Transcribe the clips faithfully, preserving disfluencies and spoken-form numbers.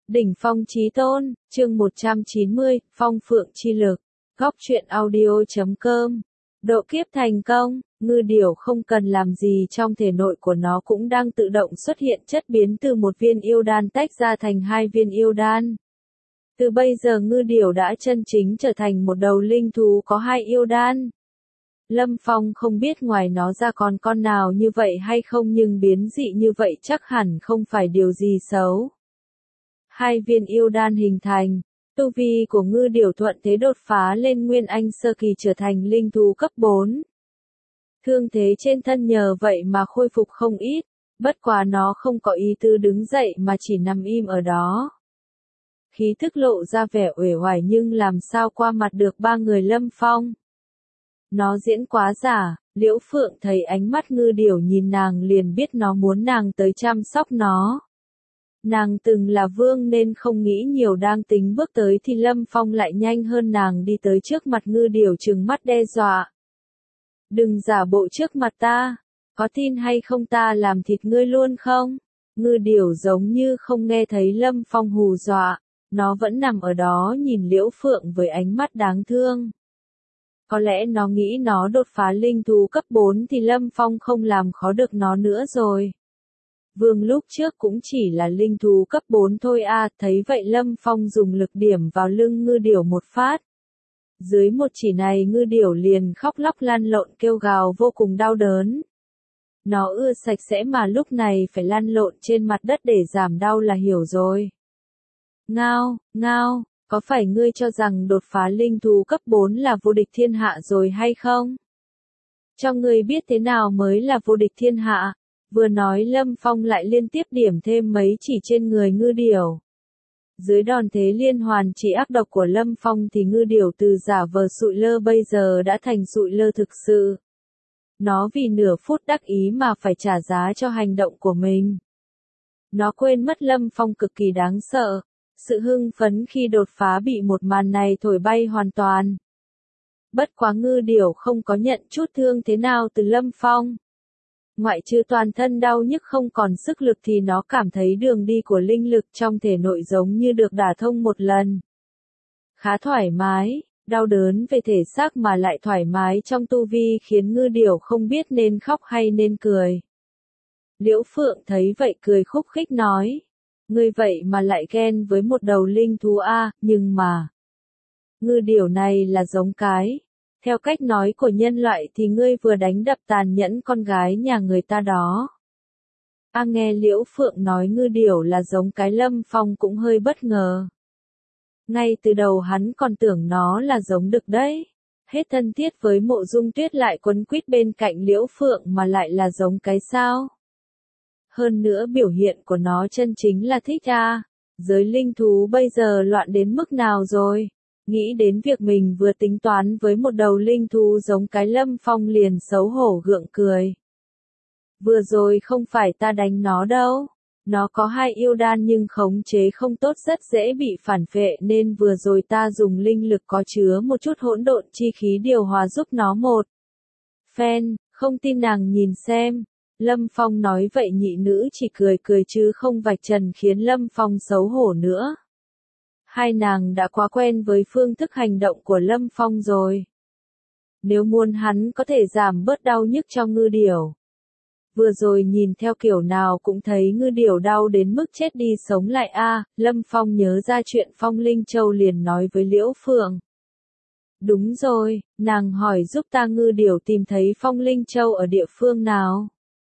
Đỉnh phong chí tôn, chương một trăm chín mươi, phong phượng chi lực. Góc truyện audio chấm com. Độ kiếp thành công, ngư điểu không cần làm gì trong thể nội của nó cũng đang tự động xuất hiện chất biến từ một viên yêu đan tách ra thành hai viên yêu đan. Từ bây giờ ngư điểu đã chân chính trở thành một đầu linh thú có hai yêu đan. Lâm Phong không biết ngoài nó ra còn con nào như vậy hay không, nhưng biến dị như vậy chắc hẳn không phải điều gì xấu. Hai viên yêu đan hình thành, tu vi của ngư điểu thuận thế đột phá lên nguyên anh sơ kỳ trở thành linh thú cấp bốn. Thương thế trên thân nhờ vậy mà khôi phục không ít, bất quá nó không có ý tứ đứng dậy mà chỉ nằm im ở đó. Khí thức lộ ra vẻ uể oải nhưng làm sao qua mặt được ba người Lâm Phong. Nó diễn quá giả, Liễu Phượng thấy ánh mắt ngư điểu nhìn nàng liền biết nó muốn nàng tới chăm sóc nó. Nàng từng là vương nên không nghĩ nhiều, đang tính bước tới thì Lâm Phong lại nhanh hơn nàng đi tới trước mặt ngư điểu trừng mắt đe dọa. Đừng giả bộ trước mặt ta, có tin hay không ta làm thịt ngươi luôn không? Ngư điểu giống như không nghe thấy Lâm Phong hù dọa, nó vẫn nằm ở đó nhìn Liễu Phượng với ánh mắt đáng thương. Có lẽ nó nghĩ nó đột phá linh thú cấp bốn thì Lâm Phong không làm khó được nó nữa rồi. Vương lúc trước cũng chỉ là linh thú cấp bốn thôi à, thấy vậy Lâm Phong dùng lực điểm vào lưng ngư điểu một phát. Dưới một chỉ này ngư điểu liền khóc lóc lăn lộn kêu gào vô cùng đau đớn. Nó ưa sạch sẽ mà lúc này phải lăn lộn trên mặt đất để giảm đau là hiểu rồi. Ngao, ngao, có phải ngươi cho rằng đột phá linh thú cấp bốn là vô địch thiên hạ rồi hay không? Cho ngươi biết thế nào mới là vô địch thiên hạ? Vừa nói Lâm Phong lại liên tiếp điểm thêm mấy chỉ trên người ngư điểu. Dưới đòn thế liên hoàn chỉ ác độc của Lâm Phong thì ngư điểu từ giả vờ sụi lơ bây giờ đã thành sụi lơ thực sự. Nó vì nửa phút đắc ý mà phải trả giá cho hành động của mình. Nó quên mất Lâm Phong cực kỳ đáng sợ. Sự hưng phấn khi đột phá bị một màn này thổi bay hoàn toàn. Bất quá ngư điểu không có nhận chút thương thế nào từ Lâm Phong. Ngoại trừ toàn thân đau nhức không còn sức lực thì nó cảm thấy đường đi của linh lực trong thể nội giống như được đả thông một lần. Khá thoải mái, đau đớn về thể xác mà lại thoải mái trong tu vi khiến ngư điểu không biết nên khóc hay nên cười. Liễu Phượng thấy vậy cười khúc khích nói. Ngươi vậy mà lại ghen với một đầu linh thú a, nhưng mà ngư điểu này là giống cái. Theo cách nói của nhân loại thì ngươi vừa đánh đập tàn nhẫn con gái nhà người ta đó. A nghe Liễu Phượng nói ngư điểu là giống cái Lâm Phong cũng hơi bất ngờ. Ngay từ đầu hắn còn tưởng nó là giống đực đấy. Hết thân thiết với Mộ Dung Tuyết lại quấn quýt bên cạnh Liễu Phượng mà lại là giống cái sao? Hơn nữa biểu hiện của nó chân chính là thích à. Giới linh thú bây giờ loạn đến mức nào rồi? Nghĩ đến việc mình vừa tính toán với một đầu linh thú giống cái Lâm Phong liền xấu hổ gượng cười. Vừa rồi không phải ta đánh nó đâu. Nó có hai yêu đan nhưng khống chế không tốt, rất dễ bị phản phệ nên vừa rồi ta dùng linh lực có chứa một chút hỗn độn chi khí điều hòa giúp nó một phen, không tin nàng nhìn xem. Lâm Phong nói vậy nhị nữ chỉ cười cười chứ không vạch trần khiến Lâm Phong xấu hổ nữa. Hai nàng đã quá quen với phương thức hành động của Lâm Phong rồi. Nếu muốn hắn có thể giảm bớt đau nhức cho ngư điểu. Vừa rồi nhìn theo kiểu nào cũng thấy ngư điểu đau đến mức chết đi sống lại a. Lâm Phong nhớ ra chuyện Phong Linh Châu liền nói với Liễu Phượng. Đúng rồi, nàng hỏi giúp ta ngư điểu tìm thấy Phong Linh Châu ở địa phương nào.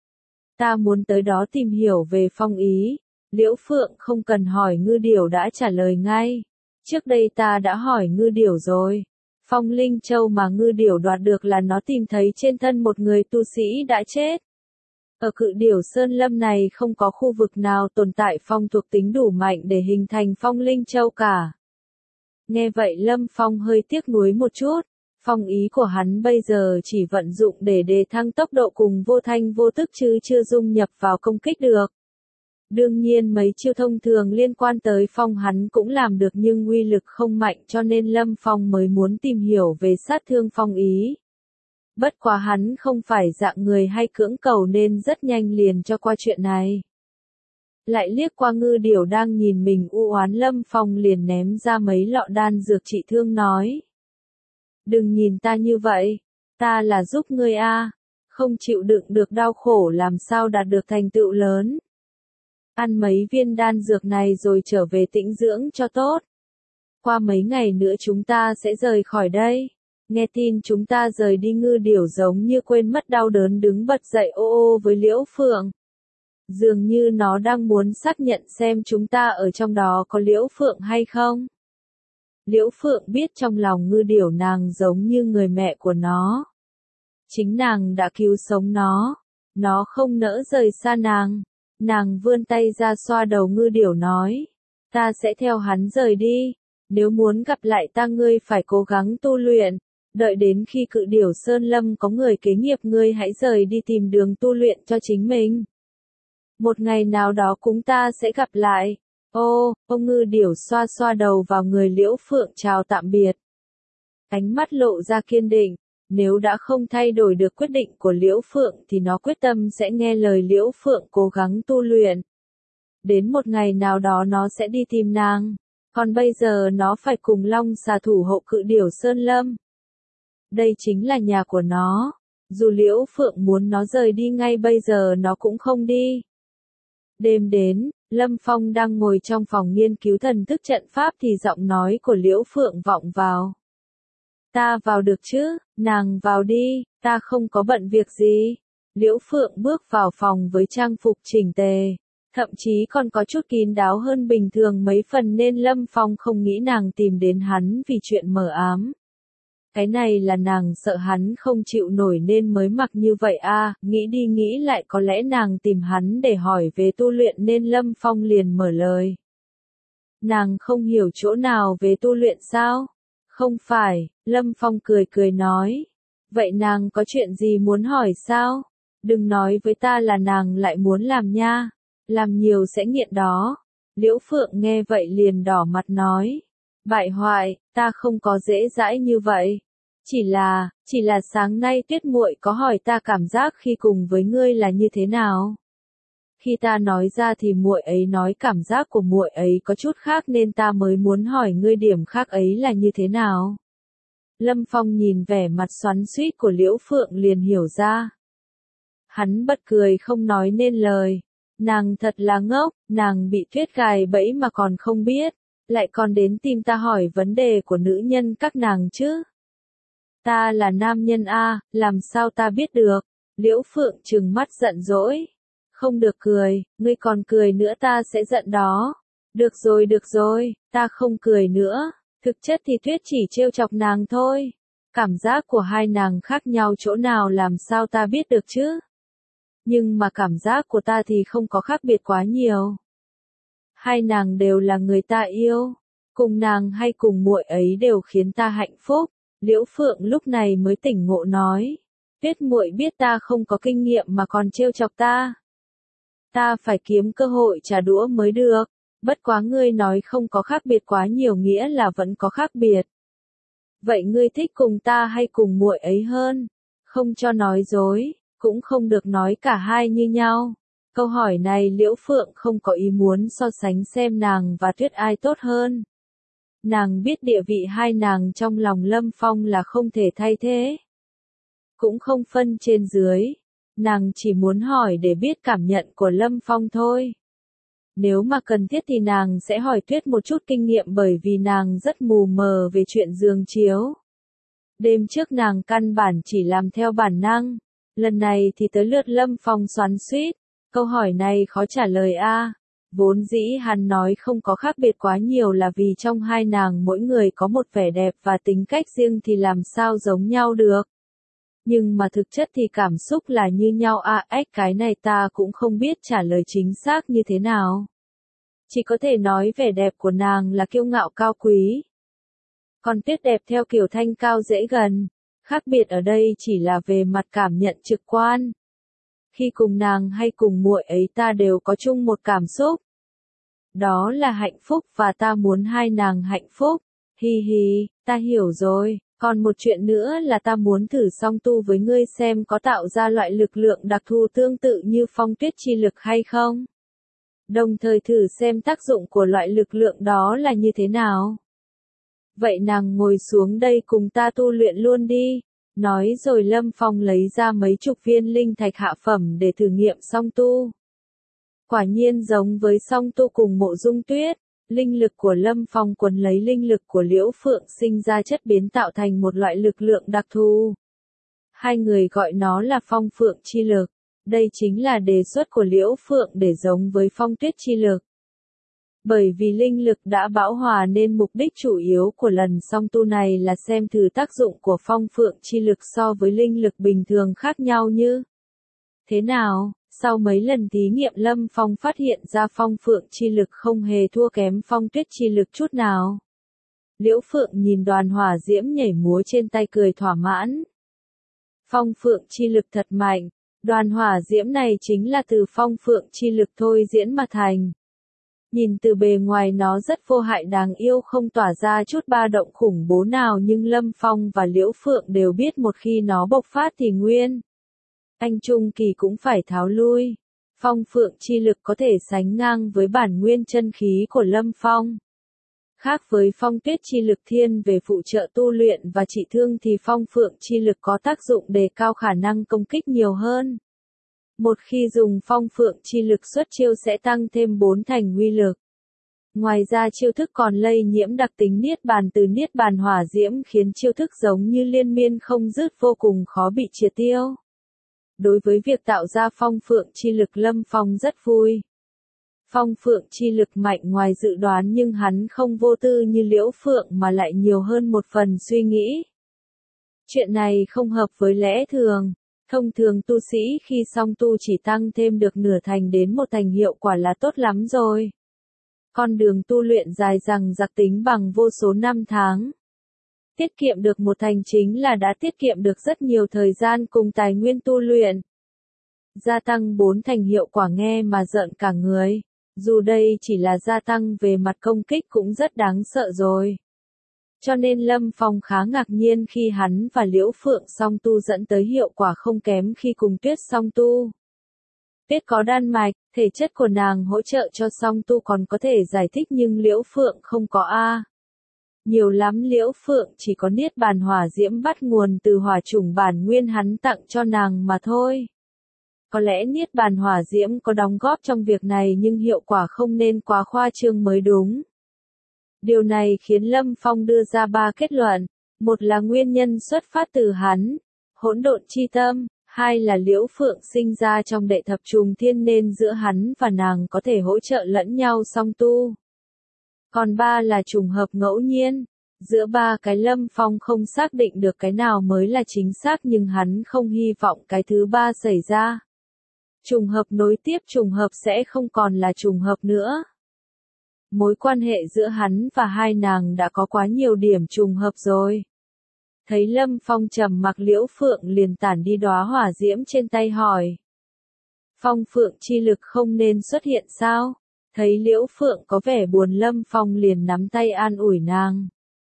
Ta muốn tới đó tìm hiểu về phong ý. Liễu Phượng không cần hỏi ngư điểu đã trả lời ngay. Trước đây ta đã hỏi ngư điểu rồi. Phong Linh Châu mà ngư điểu đoạt được là nó tìm thấy trên thân một người tu sĩ đã chết. Ở Cự Điểu Sơn Lâm này không có khu vực nào tồn tại phong thuộc tính đủ mạnh để hình thành Phong Linh Châu cả. Nghe vậy Lâm Phong hơi tiếc nuối một chút. Phong ý của hắn bây giờ chỉ vận dụng để đề thăng tốc độ cùng vô thanh vô tức chứ chưa dung nhập vào công kích được. Đương nhiên mấy chiêu thông thường liên quan tới phong hắn cũng làm được nhưng uy lực không mạnh cho nên Lâm Phong mới muốn tìm hiểu về sát thương phong ý. Bất quá hắn không phải dạng người hay cưỡng cầu nên rất nhanh liền cho qua chuyện này. lại liếc qua Ngư Điểu đang nhìn mình u oán, Lâm Phong liền ném ra mấy lọ đan dược trị thương nói. Đừng nhìn ta như vậy, ta là giúp ngươi a, không chịu đựng được đau khổ làm sao đạt được thành tựu lớn. Ăn mấy viên đan dược này rồi trở về tĩnh dưỡng cho tốt. Qua mấy ngày nữa chúng ta sẽ rời khỏi đây. Nghe tin chúng ta rời đi, Ngư Điểu giống như quên mất đau đớn đứng bật dậy ô ô với Liễu Phượng. Dường như nó đang muốn xác nhận xem chúng ta ở trong đó có Liễu Phượng hay không. Liễu Phượng biết trong lòng Ngư Điểu nàng giống như người mẹ của nó. Chính nàng đã cứu sống nó. Nó không nỡ rời xa nàng. Nàng vươn tay ra xoa đầu Ngư Điểu nói. Ta sẽ theo hắn rời đi. Nếu muốn gặp lại ta ngươi phải cố gắng tu luyện. Đợi đến khi Cự Điểu Sơn Lâm có người kế nghiệp ngươi hãy rời đi tìm đường tu luyện cho chính mình. Một ngày nào đó chúng ta sẽ gặp lại. Ô, ông Ngư Điểu xoa xoa đầu vào người Liễu Phượng chào tạm biệt. Ánh mắt lộ ra kiên định, nếu đã không thay đổi được quyết định của Liễu Phượng thì nó quyết tâm sẽ nghe lời Liễu Phượng cố gắng tu luyện. Đến một ngày nào đó nó sẽ đi tìm nàng, còn bây giờ nó phải cùng Long Xà thủ hộ Cự Điểu Sơn Lâm. Đây chính là nhà của nó, dù Liễu Phượng muốn nó rời đi ngay bây giờ nó cũng không đi. Đêm đến, Lâm Phong đang ngồi trong phòng nghiên cứu thần thức trận pháp thì giọng nói của Liễu Phượng vọng vào. Ta vào được chứ, nàng vào đi, ta không có bận việc gì. Liễu Phượng bước vào phòng với trang phục chỉnh tề, thậm chí còn có chút kín đáo hơn bình thường mấy phần nên Lâm Phong không nghĩ nàng tìm đến hắn vì chuyện mờ ám. Cái này là nàng sợ hắn không chịu nổi nên mới mặc như vậy a, nghĩ đi nghĩ lại có lẽ nàng tìm hắn để hỏi về tu luyện nên Lâm Phong liền mở lời. Nàng không hiểu chỗ nào về tu luyện sao? Không phải, Lâm Phong cười cười nói. Vậy nàng có chuyện gì muốn hỏi sao? Đừng nói với ta là nàng lại muốn làm nha. Làm nhiều sẽ nghiện đó. Liễu Phượng nghe vậy liền đỏ mặt nói. Bại hoại, ta không có dễ dãi như vậy. Chỉ là, chỉ là sáng nay Tuyết muội có hỏi ta cảm giác khi cùng với ngươi là như thế nào. Khi ta nói ra thì muội ấy nói cảm giác của muội ấy có chút khác nên ta mới muốn hỏi ngươi điểm khác ấy là như thế nào. Lâm Phong nhìn vẻ mặt xoắn xuýt của Liễu Phượng liền hiểu ra. Hắn bật cười không nói nên lời. Nàng thật là ngốc, nàng bị Tuyết gài bẫy mà còn không biết, lại còn đến tìm ta hỏi vấn đề của nữ nhân các nàng chứ. Ta là nam nhân a, làm sao ta biết được? Liễu Phượng trừng mắt giận dỗi. Không được cười, ngươi còn cười nữa ta sẽ giận đó. Được rồi được rồi, ta không cười nữa. Thực chất thì Tuyết chỉ trêu chọc nàng thôi. Cảm giác của hai nàng khác nhau chỗ nào làm sao ta biết được chứ? Nhưng mà cảm giác của ta thì không có khác biệt quá nhiều. Hai nàng đều là người ta yêu. Cùng nàng hay cùng muội ấy đều khiến ta hạnh phúc. Liễu Phượng lúc này mới tỉnh ngộ nói. Tuyết muội biết ta không có kinh nghiệm mà còn trêu chọc ta. Ta phải kiếm cơ hội trả đũa mới được. Bất quá ngươi nói không có khác biệt quá nhiều nghĩa là vẫn có khác biệt. Vậy ngươi thích cùng ta hay cùng muội ấy hơn? Không cho nói dối, cũng không được nói cả hai như nhau. Câu hỏi này Liễu Phượng không có ý muốn so sánh xem nàng và Tuyết ai tốt hơn. Nàng biết địa vị hai nàng trong lòng Lâm Phong là không thể thay thế. Cũng không phân trên dưới. Nàng chỉ muốn hỏi để biết cảm nhận của Lâm Phong thôi. Nếu mà cần thiết thì nàng sẽ hỏi Tuyết một chút kinh nghiệm bởi vì nàng rất mù mờ về chuyện giường chiếu. Đêm trước nàng căn bản chỉ làm theo bản năng. Lần này thì tới lượt Lâm Phong xoắn xuýt. Câu hỏi này khó trả lời a. Vốn dĩ hắn nói không có khác biệt quá nhiều là vì trong hai nàng mỗi người có một vẻ đẹp và tính cách riêng thì làm sao giống nhau được. Nhưng mà thực chất thì cảm xúc là như nhau a, ếch cái này ta cũng không biết trả lời chính xác như thế nào. Chỉ có thể nói vẻ đẹp của nàng là kiêu ngạo cao quý. Còn Tuyết đẹp theo kiểu thanh cao dễ gần. Khác biệt ở đây chỉ là về mặt cảm nhận trực quan. Khi cùng nàng hay cùng muội ấy ta đều có chung một cảm xúc. Đó là hạnh phúc và ta muốn hai nàng hạnh phúc. Hi hi, ta hiểu rồi. Còn một chuyện nữa là ta muốn thử song tu với ngươi xem có tạo ra loại lực lượng đặc thù tương tự như phong tuyết chi lực hay không. đồng thời thử xem tác dụng của loại lực lượng đó là như thế nào. Vậy nàng ngồi xuống đây cùng ta tu luyện luôn đi. Nói rồi Lâm Phong lấy ra mấy chục viên linh thạch hạ phẩm để thử nghiệm song tu. Quả nhiên giống với song tu cùng Mộ Dung Tuyết, linh lực của Lâm Phong quấn lấy linh lực của Liễu Phượng sinh ra chất biến tạo thành một loại lực lượng đặc thù. Hai người gọi nó là Phong Phượng chi lực. Đây chính là đề xuất của Liễu Phượng để giống với Phong Tuyết chi lực. Bởi vì linh lực đã bão hòa nên mục đích chủ yếu của lần song tu này là xem thử tác dụng của Phong Phượng chi lực so với linh lực bình thường khác nhau như thế nào. Sau mấy lần thí nghiệm Lâm Phong phát hiện ra Phong Phượng chi lực không hề thua kém Phong Tuyết chi lực chút nào. Liễu Phượng nhìn đoàn hỏa diễm nhảy múa trên tay cười thỏa mãn. Phong Phượng chi lực thật mạnh, đoàn hỏa diễm này chính là từ Phong Phượng chi lực thôi diễn mà thành. Nhìn từ bề ngoài nó rất vô hại đáng yêu không tỏa ra chút ba động khủng bố nào nhưng Lâm Phong và Liễu Phượng đều biết một khi nó bộc phát thì nguyên anh trung kỳ cũng phải tháo lui. Phong Phượng chi lực có thể sánh ngang với bản nguyên chân khí của Lâm Phong. Khác với Phong Tuyết chi lực thiên về phụ trợ tu luyện và trị thương thì Phong Phượng chi lực có tác dụng đề cao khả năng công kích nhiều hơn. Một khi dùng Phong Phượng chi lực xuất chiêu sẽ tăng thêm bốn thành uy lực. Ngoài ra chiêu thức còn lây nhiễm đặc tính niết bàn từ niết bàn hỏa diễm khiến chiêu thức giống như liên miên không dứt vô cùng khó bị triệt tiêu. Đối với việc tạo ra Phong Phượng chi lực Lâm Phong rất vui. Phong Phượng chi lực mạnh ngoài dự đoán nhưng hắn không vô tư như Liễu Phượng mà lại nhiều hơn một phần suy nghĩ. Chuyện này không hợp với lẽ thường. Thông thường tu sĩ khi song tu chỉ tăng thêm được nửa thành đến một thành hiệu quả là tốt lắm rồi. Con đường tu luyện dài dằng dặc tính bằng vô số năm tháng. Tiết kiệm được một thành chính là đã tiết kiệm được rất nhiều thời gian cùng tài nguyên tu luyện. Gia tăng bốn thành hiệu quả nghe mà rợn cả người. Dù đây chỉ là gia tăng về mặt công kích cũng rất đáng sợ rồi. Cho nên Lâm Phong khá ngạc nhiên khi hắn và Liễu Phượng song tu dẫn tới hiệu quả không kém khi cùng Tuyết song tu. Tuyết có đan mạch, thể chất của nàng hỗ trợ cho song tu còn có thể giải thích nhưng Liễu Phượng không có a. Nhiều lắm Liễu Phượng chỉ có niết bàn hỏa diễm bắt nguồn từ hỏa chủng bản nguyên hắn tặng cho nàng mà thôi. Có lẽ niết bàn hỏa diễm có đóng góp trong việc này nhưng hiệu quả không nên quá khoa trương mới đúng. Điều này khiến Lâm Phong đưa ra ba kết luận. Một là nguyên nhân xuất phát từ hắn, hỗn độn chi tâm. Hai là Liễu Phượng sinh ra trong đệ thập trùng thiên nên giữa hắn và nàng có thể hỗ trợ lẫn nhau song tu. Còn ba là trùng hợp ngẫu nhiên. Giữa ba cái Lâm Phong không xác định được cái nào mới là chính xác nhưng hắn không hy vọng cái thứ ba xảy ra. Trùng hợp nối tiếp trùng hợp sẽ không còn là trùng hợp nữa. Mối quan hệ giữa hắn và hai nàng đã có quá nhiều điểm trùng hợp rồi. Thấy Lâm Phong trầm mặc Liễu Phượng liền tản đi đóa hỏa diễm trên tay hỏi. Phong Phượng chi lực không nên xuất hiện sao? Thấy Liễu Phượng có vẻ buồn Lâm Phong liền nắm tay an ủi nàng.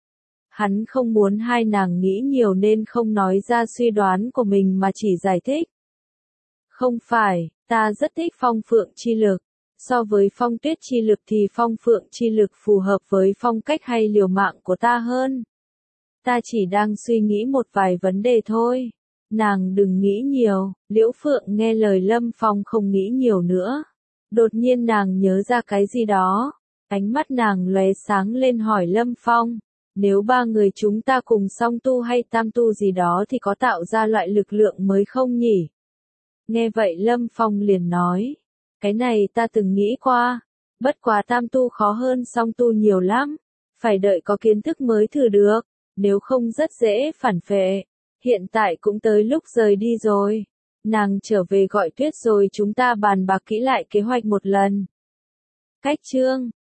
Hắn không muốn hai nàng nghĩ nhiều nên không nói ra suy đoán của mình mà chỉ giải thích. Không phải, ta rất thích Phong Phượng chi lực. So với Phong Tuyết chi lực thì Phong Phượng chi lực phù hợp với phong cách hay liều mạng của ta hơn. Ta chỉ đang suy nghĩ một vài vấn đề thôi. Nàng đừng nghĩ nhiều. Liễu Phượng nghe lời Lâm Phong không nghĩ nhiều nữa. Đột nhiên nàng nhớ ra cái gì đó. Ánh mắt nàng lóe sáng lên hỏi Lâm Phong. Nếu ba người chúng ta cùng song tu hay tam tu gì đó thì có tạo ra loại lực lượng mới không nhỉ? Nghe vậy Lâm Phong liền nói. Cái này ta từng nghĩ qua. Bất quá tam tu khó hơn song tu nhiều lắm. Phải đợi có kiến thức mới thử được. Nếu không rất dễ phản phệ. Hiện tại cũng tới lúc rời đi rồi. Nàng trở về gọi Tuyết rồi chúng ta bàn bạc kỹ lại kế hoạch một lần. Cách chương